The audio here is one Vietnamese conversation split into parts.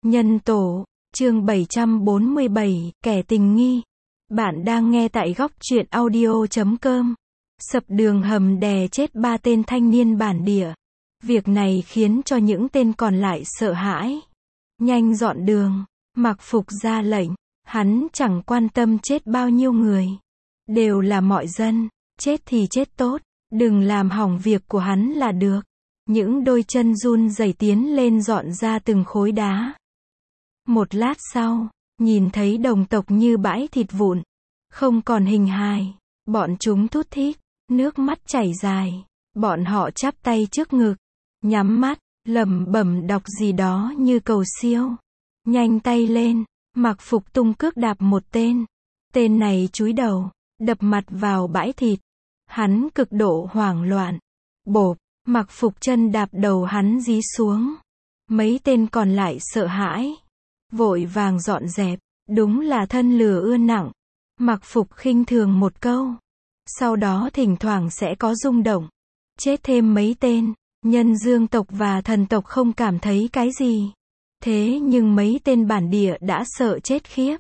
Nhân tổ, chương 747, kẻ tình nghi. Bạn đang nghe tại góc truyện audio.com. Sập đường hầm đè chết 3 tên thanh niên bản địa. Việc này khiến cho những tên còn lại sợ hãi. Nhanh dọn đường, Mặc Phục ra lệnh. Hắn chẳng quan tâm chết bao nhiêu người. Đều là mọi dân, chết thì chết tốt, đừng làm hỏng việc của hắn là được. Những đôi chân run rẩy tiến lên dọn ra từng khối đá. Một lát sau, nhìn thấy đồng tộc như bãi thịt vụn, không còn hình hài, bọn chúng thút thít, nước mắt chảy dài, bọn họ chắp tay trước ngực, nhắm mắt, lẩm bẩm đọc gì đó như cầu siêu. Nhanh tay lên, Mặc Phục tung cước đạp một tên. Tên này chúi đầu, đập mặt vào bãi thịt. Hắn cực độ hoảng loạn. Bộp, Mặc Phục chân đạp đầu hắn dí xuống. Mấy tên còn lại sợ hãi, vội vàng dọn dẹp, đúng là thân lửa ưa nặng. Mặc Phục khinh thường một câu. Sau đó thỉnh thoảng sẽ có rung động. Chết thêm mấy tên, nhân dương tộc và thần tộc không cảm thấy cái gì. Thế nhưng mấy tên bản địa đã sợ chết khiếp.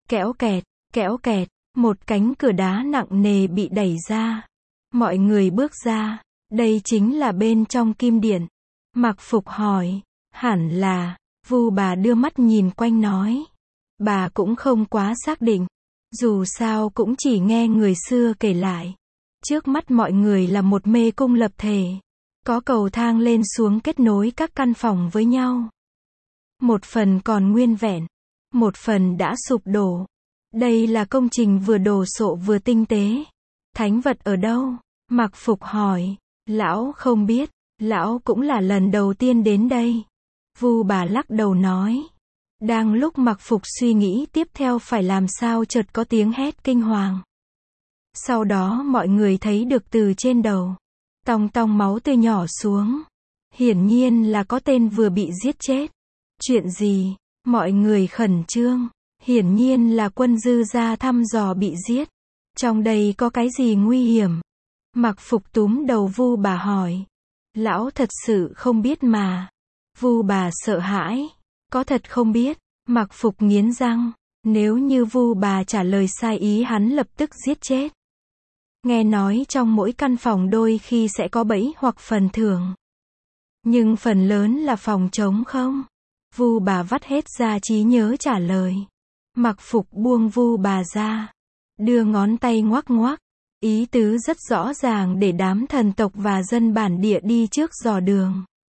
Kẽo kẹt, một cánh cửa đá nặng nề bị đẩy ra. Mọi người bước ra, đây chính là bên trong kim điện. Mặc Phục hỏi, hẳn là, Vu bà đưa mắt nhìn quanh nói. Bà cũng không quá xác định, dù sao cũng chỉ nghe người xưa kể lại. Trước mắt mọi người là một mê cung lập thể, có cầu thang lên xuống kết nối các căn phòng với nhau. Một phần còn nguyên vẹn, một phần đã sụp đổ. Đây là công trình vừa đồ sộ vừa tinh tế. Thánh vật ở đâu? Mặc Phục hỏi. Lão không biết, lão cũng là lần đầu tiên đến đây. Vu bà lắc đầu nói. Đang lúc Mặc Phục suy nghĩ tiếp theo phải làm sao chợt có tiếng hét kinh hoàng. Sau đó mọi người thấy được từ trên đầu, tong tong máu tươi nhỏ xuống. Hiển nhiên là có tên vừa bị giết chết. Chuyện gì? Mọi người khẩn trương. Hiển nhiên là quân dư ra thăm dò bị giết. Trong đây có cái gì nguy hiểm? Mặc Phục túm đầu Vu bà hỏi. Lão thật sự không biết mà. Vu bà sợ hãi. Có thật không biết? Mặc Phục nghiến răng. Nếu như Vu bà trả lời sai ý hắn lập tức giết chết. Nghe nói trong mỗi căn phòng đôi khi sẽ có bẫy hoặc phần thưởng. Nhưng phần lớn là phòng trống không? Vu bà vắt hết ra trí nhớ trả lời. Mặc Phục buông Vu bà ra, đưa ngón tay ngoắc ngoắc, ý tứ rất rõ ràng để đám thần tộc và dân bản địa đi trước dò đường.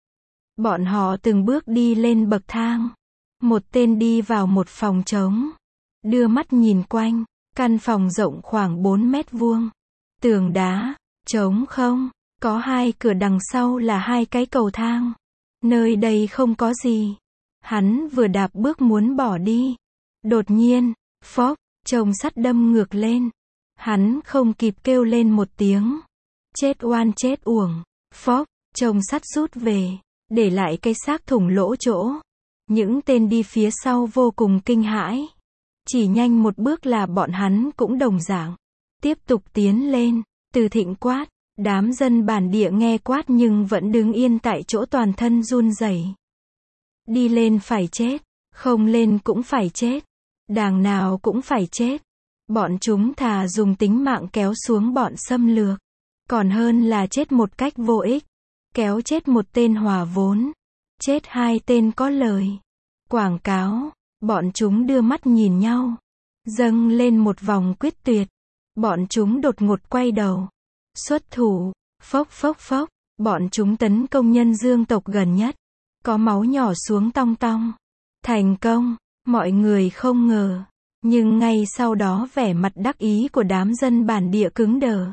Bọn họ từng bước đi lên bậc thang. Một tên đi vào một phòng trống, đưa mắt nhìn quanh, căn phòng rộng khoảng 4 mét vuông. Tường đá, trống không, có 2 cửa đằng sau là 2 cái cầu thang. Nơi đây không có gì. Hắn vừa đạp bước muốn bỏ đi. Đột nhiên, phốc, chồng sắt đâm ngược lên. Hắn không kịp kêu lên một tiếng. Chết oan chết uổng. Phốc, chồng sắt rút về, để lại cái xác thủng lỗ chỗ. Những tên đi phía sau vô cùng kinh hãi. Chỉ nhanh một bước là bọn hắn cũng đồng dạng. Tiếp tục tiến lên. Từ Thịnh quát. Đám dân bản địa nghe quát nhưng vẫn đứng yên tại chỗ toàn thân run rẩy. Đi lên phải chết, không lên cũng phải chết. Đàng nào cũng phải chết. Bọn chúng thà dùng tính mạng kéo xuống bọn xâm lược, còn hơn là chết một cách vô ích. Kéo chết một tên hòa vốn, chết 2 tên có lời. Quảng cáo, bọn chúng đưa mắt nhìn nhau, dâng lên một vòng quyết tuyệt. Bọn chúng đột ngột quay đầu, xuất thủ, phốc phốc phốc, bọn chúng tấn công nhân dương tộc gần nhất. Có máu nhỏ xuống tong tong. Thành công, mọi người không ngờ. Nhưng ngay sau đó vẻ mặt đắc ý của đám dân bản địa cứng đờ.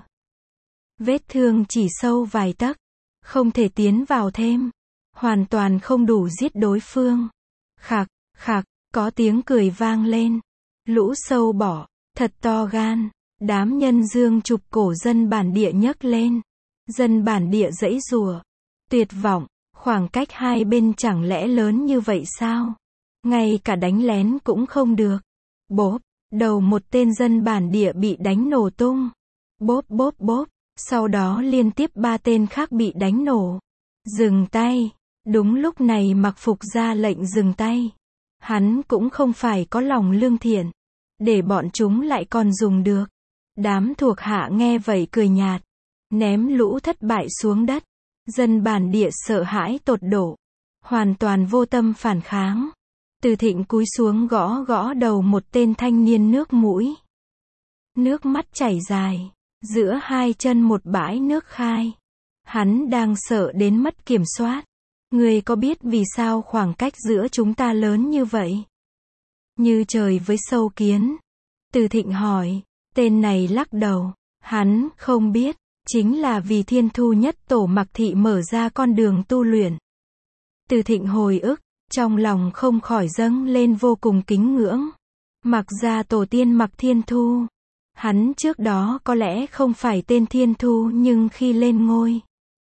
Vết thương chỉ sâu vài tấc, không thể tiến vào thêm. Hoàn toàn không đủ giết đối phương. Khạc, khạc, có tiếng cười vang lên. Lũ sâu bọ, thật to gan. Đám nhân dương chụp cổ dân bản địa nhấc lên. Dân bản địa giãy giụa, tuyệt vọng. Khoảng cách hai bên chẳng lẽ lớn như vậy sao? Ngay cả đánh lén cũng không được. Bốp, đầu một tên dân bản địa bị đánh nổ tung. Bốp bốp bốp, sau đó liên tiếp 3 tên khác bị đánh nổ. Dừng tay. Đúng lúc này Mặc Phục ra lệnh dừng tay. Hắn cũng không phải có lòng lương thiện, để bọn chúng lại còn dùng được. Đám thuộc hạ nghe vậy cười nhạt, ném lũ thất bại xuống đất. Dân bản địa sợ hãi tột độ, hoàn toàn vô tâm phản kháng. Từ Thịnh cúi xuống gõ gõ đầu một tên thanh niên nước mũi. Nước mắt chảy dài, giữa hai chân một bãi nước khai. Hắn đang sợ đến mất kiểm soát. Ngươi có biết vì sao khoảng cách giữa chúng ta lớn như vậy? Như trời với sâu kiến. Từ Thịnh hỏi, tên này lắc đầu. Hắn không biết, chính là vì Thiên Thu Nhất Tổ Mạc Thị mở ra con đường tu luyện. Từ Thịnh hồi ức, trong lòng không khỏi dâng lên vô cùng kính ngưỡng. Mạc gia tổ tiên Mạc Thiên Thu. Hắn trước đó có lẽ không phải tên Thiên Thu nhưng khi lên ngôi,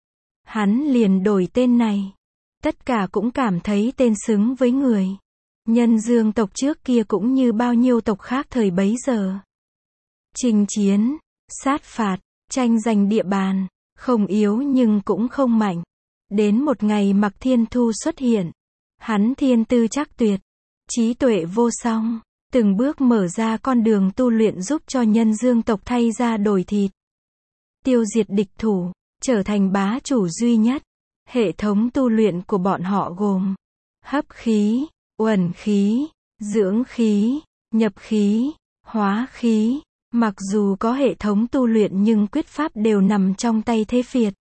hắn liền đổi tên này. Tất cả cũng cảm thấy tên xứng với người. Nhân Dương tộc trước kia cũng như bao nhiêu tộc khác thời bấy giờ. Chinh chiến, sát phạt, tranh giành địa bàn, không yếu nhưng cũng không mạnh. Đến một ngày Mạc Thiên Thu xuất hiện. Hắn thiên tư chắc tuyệt, trí tuệ vô song, từng bước mở ra con đường tu luyện giúp cho Nhân Dương tộc thay da đổi thịt. Tiêu diệt địch thủ, trở thành bá chủ duy nhất. Hệ thống tu luyện của bọn họ gồm hấp khí, uẩn khí, dưỡng khí, nhập khí, hóa khí. Mặc dù có hệ thống tu luyện nhưng quyết pháp đều nằm trong tay Thế Phiệt.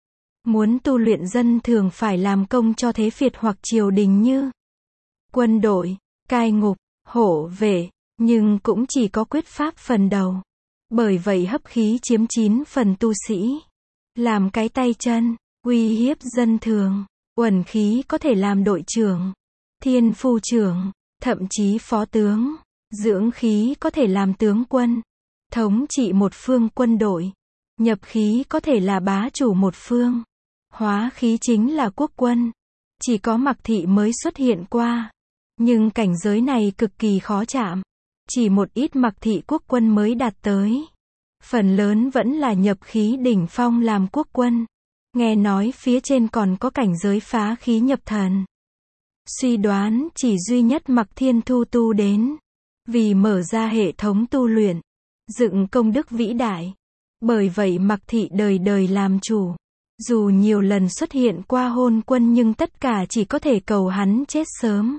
Muốn tu luyện dân thường phải làm công cho Thế Phiệt hoặc triều đình như quân đội, cai ngục, hộ vệ, nhưng cũng chỉ có quyết pháp phần đầu. Bởi vậy hấp khí chiếm 9 phần tu sĩ. Làm cái tay chân, uy hiếp dân thường. Uẩn khí có thể làm đội trưởng, thiên phu trưởng, thậm chí phó tướng. Dưỡng khí có thể làm tướng quân, thống trị một phương quân đội. Nhập khí có thể là bá chủ một phương. Hóa khí chính là quốc quân. Chỉ có Mạc Thị mới xuất hiện qua. Nhưng cảnh giới này cực kỳ khó chạm. Chỉ một ít Mạc Thị quốc quân mới đạt tới. Phần lớn vẫn là nhập khí đỉnh phong làm quốc quân. Nghe nói phía trên còn có cảnh giới phá khí nhập thần. Suy đoán chỉ duy nhất Mạc Thiên Thu tu đến. Vì mở ra hệ thống tu luyện, dựng công đức vĩ đại. Bởi vậy Mạc Thị đời đời làm chủ. Dù nhiều lần xuất hiện qua hôn quân nhưng tất cả chỉ có thể cầu hắn chết sớm.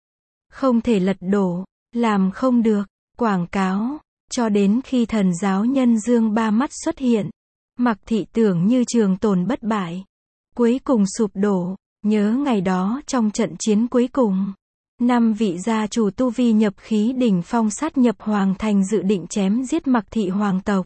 Không thể lật đổ, làm không được, quảng cáo. Cho đến khi thần giáo Nhân Dương ba mắt xuất hiện, Mạc Thị tưởng như trường tồn bất bại. Cuối cùng sụp đổ. Nhớ ngày đó trong trận chiến cuối cùng, 5 vị gia chủ tu vi nhập khí đỉnh phong sát nhập hoàng thành dự định chém giết Mạc Thị hoàng tộc.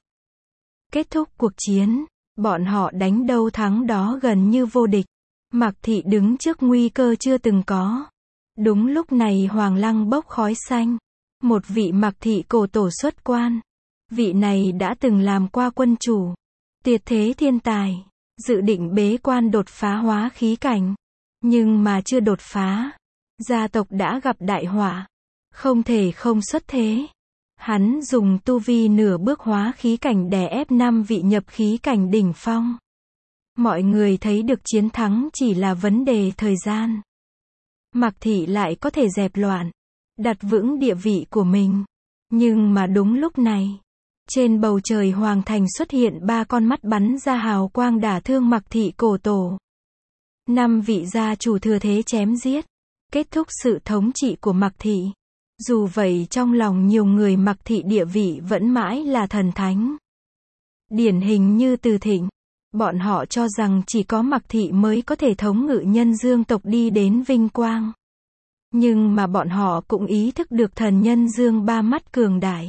Kết thúc cuộc chiến, bọn họ đánh đâu thắng đó gần như vô địch. Mạc Thị đứng trước nguy cơ chưa từng có. Đúng lúc này Hoàng Lăng bốc khói xanh. Một vị Mạc Thị cổ tổ xuất quan. Vị này đã từng làm qua quân chủ, tuyệt thế thiên tài, dự định bế quan đột phá hóa khí cảnh. Nhưng mà chưa đột phá, gia tộc đã gặp đại họa. Không thể không xuất thế. Hắn dùng tu vi nửa bước hóa khí cảnh đè ép 5 vị nhập khí cảnh đỉnh phong. Mọi người thấy được chiến thắng chỉ là vấn đề thời gian. Mạc Thị lại có thể dẹp loạn, đặt vững địa vị của mình. Nhưng mà đúng lúc này, trên bầu trời hoàng thành xuất hiện 3 con mắt bắn ra hào quang đả thương Mạc Thị cổ tổ. 5 vị gia chủ thừa thế chém giết, kết thúc sự thống trị của Mạc Thị. Dù vậy trong lòng nhiều người Mạc Thị địa vị vẫn mãi là thần thánh. Điển hình như Từ Thịnh, bọn họ cho rằng chỉ có Mạc Thị mới có thể thống ngự Nhân Dương tộc đi đến vinh quang. Nhưng mà bọn họ cũng ý thức được thần Nhân Dương ba mắt cường đại.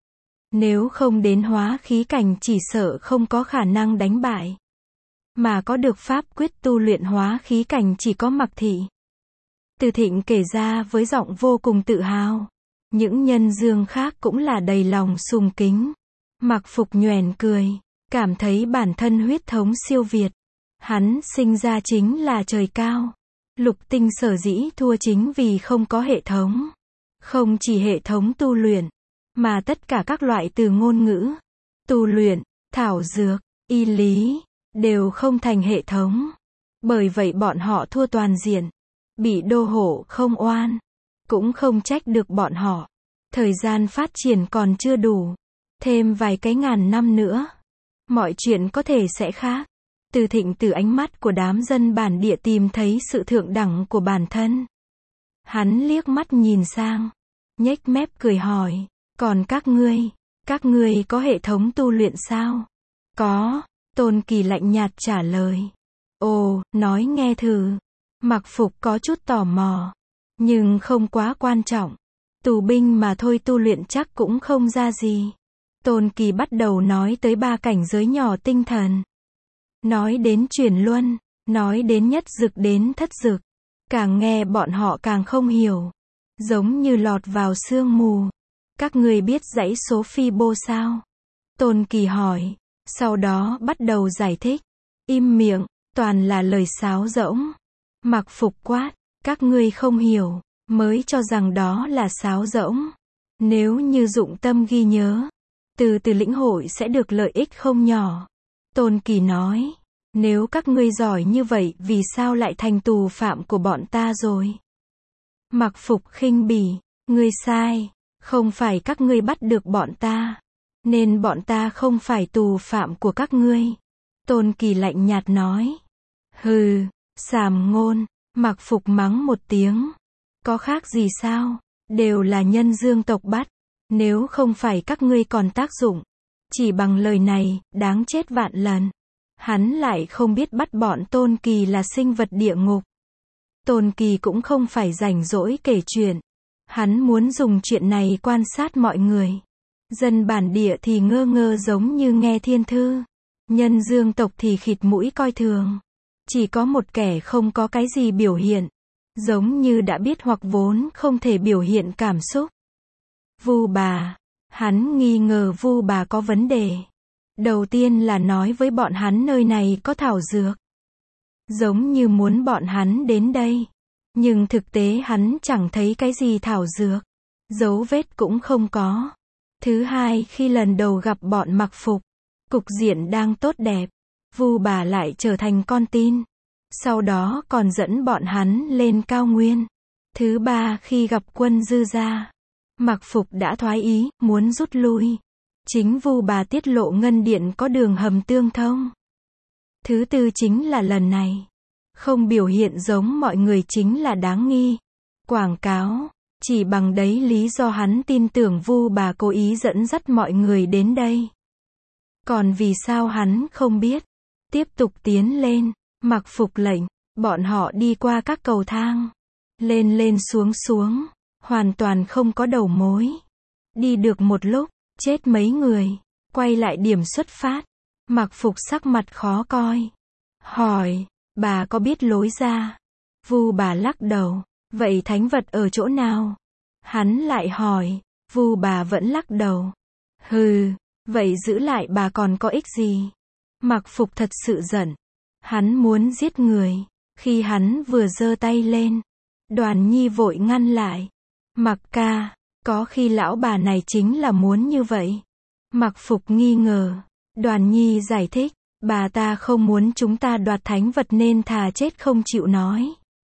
Nếu không đến hóa khí cảnh chỉ sợ không có khả năng đánh bại. Mà có được pháp quyết tu luyện hóa khí cảnh chỉ có Mạc Thị. Từ Thịnh kể ra với giọng vô cùng tự hào. Những Nhân Dương khác cũng là đầy lòng sùng kính. Mạc Phục nhoẻn cười, cảm thấy bản thân huyết thống siêu việt. Hắn sinh ra chính là trời cao. Lục tinh sở dĩ thua chính vì không có hệ thống. Không chỉ hệ thống tu luyện, mà tất cả các loại từ ngôn ngữ, tu luyện, thảo dược, y lý, đều không thành hệ thống. Bởi vậy bọn họ thua toàn diện. Bị đô hộ không oan. Cũng không trách được bọn họ. Thời gian phát triển còn chưa đủ. Thêm vài cái ngàn năm nữa, mọi chuyện có thể sẽ khác. Từ Thịnh từ ánh mắt của đám dân bản địa tìm thấy sự thượng đẳng của bản thân. Hắn liếc mắt nhìn sang, nhếch mép cười hỏi, còn các ngươi có hệ thống tu luyện sao? Có, Tôn Kỳ lạnh nhạt trả lời. Ồ, nói nghe thử. Mặc Phục có chút tò mò, nhưng không quá quan trọng. Tù binh mà thôi, tu luyện chắc cũng không ra gì. Tôn Kỳ bắt đầu nói tới 3 cảnh giới nhỏ tinh thần. Nói đến chuyển luân, nói đến nhất dực đến thất dực. Càng nghe bọn họ càng không hiểu. Giống như lọt vào sương mù. Các ngươi biết dãy số Fibo sao? Tôn Kỳ hỏi. Sau đó bắt đầu giải thích. Im miệng, toàn là lời sáo rỗng. Mặc Phục quát, các ngươi không hiểu, mới cho rằng đó là sáo rỗng. Nếu như dụng tâm ghi nhớ, từ từ lĩnh hội sẽ được lợi ích không nhỏ. Tôn Kỳ nói, nếu các ngươi giỏi như vậy vì sao lại thành tù phạm của bọn ta rồi? Mặc Phục khinh bỉ, ngươi sai, không phải các ngươi bắt được bọn ta, nên bọn ta không phải tù phạm của các ngươi. Tôn Kỳ lạnh nhạt nói, hừ, sàm ngôn. Mặc Phục mắng một tiếng, có khác gì sao, đều là nhân dương tộc bắt, nếu không phải các ngươi còn tác dụng. Chỉ bằng lời này, đáng chết vạn lần. Hắn lại không biết bắt bọn Tôn Kỳ là sinh vật địa ngục. Tôn Kỳ cũng không phải rảnh rỗi kể chuyện. Hắn muốn dùng chuyện này quan sát mọi người. Dân bản địa thì ngơ ngơ giống như nghe thiên thư. Nhân dương tộc thì khịt mũi coi thường. Chỉ có một kẻ không có cái gì biểu hiện. Giống như đã biết hoặc vốn không thể biểu hiện cảm xúc. Vu Bà. Hắn nghi ngờ Vu Bà có vấn đề. Đầu tiên là nói với bọn hắn nơi này có thảo dược. Giống như muốn bọn hắn đến đây. Nhưng thực tế hắn chẳng thấy cái gì thảo dược. Dấu vết cũng không có. Thứ hai, khi lần đầu gặp bọn Mặc Phục, cục diện đang tốt đẹp. Vu Bà lại trở thành con tin. Sau đó còn dẫn bọn hắn lên cao nguyên. Thứ ba, khi gặp quân Dư gia, Mặc Phục đã thoái ý, muốn rút lui. Chính Vu Bà tiết lộ ngân điện có đường hầm tương thông. Thứ tư chính là lần này. Không biểu hiện giống mọi người chính là đáng nghi. Quảng cáo. Chỉ bằng đấy lý do hắn tin tưởng Vu Bà cố ý dẫn dắt mọi người đến đây. Còn vì sao hắn không biết? Tiếp tục tiến lên. Mặc Phục lệnh. Bọn họ đi qua các cầu thang. Lên lên xuống xuống. Hoàn toàn không có đầu mối. Đi được một lúc. Chết mấy người. Quay lại điểm xuất phát. Mặc Phục sắc mặt khó coi. Hỏi. Bà có biết lối ra? Vu Bà lắc đầu. Vậy thánh vật ở chỗ nào? Hắn lại hỏi. Vu Bà vẫn lắc đầu. Hừ. Vậy giữ lại bà còn có ích gì? Mặc Phục thật sự giận. Hắn muốn giết người. Khi hắn vừa giơ tay lên, Đoàn Nhi vội ngăn lại. Mặc ca, có khi lão bà này chính là muốn như vậy. Mặc Phục nghi ngờ. Đoàn Nhi giải thích, bà ta không muốn chúng ta đoạt thánh vật nên thà chết không chịu nói.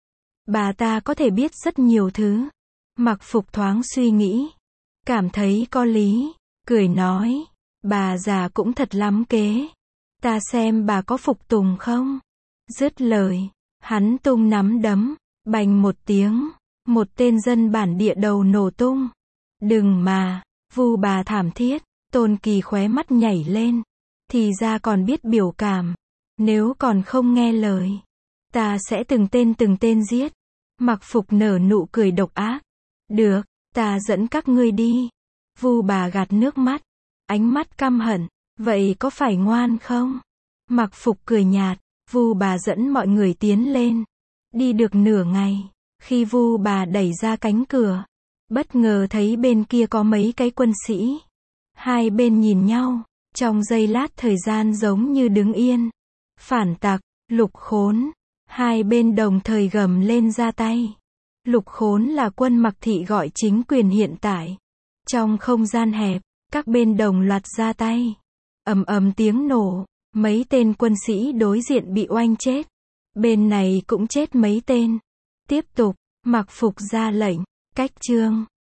Bà ta có thể biết rất nhiều thứ. Mặc Phục thoáng suy nghĩ, cảm thấy có lý, cười nói, bà già cũng thật lắm kế. Ta xem bà có phục tùng không? Dứt lời, hắn tung nắm đấm, bành một tiếng, một tên dân bản địa đầu nổ tung. Đừng mà, Vu Bà thảm thiết. Tôn Kỳ khóe mắt nhảy lên. Thì ra còn biết biểu cảm. Nếu còn không nghe lời, ta sẽ từng tên giết. Mặc Phục nở nụ cười độc ác. Được, ta dẫn các ngươi đi. Vu Bà gạt nước mắt, ánh mắt căm hận. Vậy có phải ngoan không? Mặc Phục cười nhạt. Vu Bà dẫn mọi người tiến lên. Đi được nửa ngày, khi Vu Bà đẩy ra cánh cửa, bất ngờ thấy bên kia có mấy cái quân sĩ. Hai bên nhìn nhau, trong giây lát thời gian giống như đứng yên. Phản tặc, Lục Khốn. Hai bên đồng thời gầm lên ra tay. Lục Khốn là quân Mặc thị gọi chính quyền hiện tại. Trong không gian hẹp, các bên đồng loạt ra tay. Ầm ầm tiếng nổ, mấy tên quân sĩ đối diện bị oanh chết. Bên này cũng chết mấy tên. Tiếp tục, Mặc Phục ra lệnh, Cách chương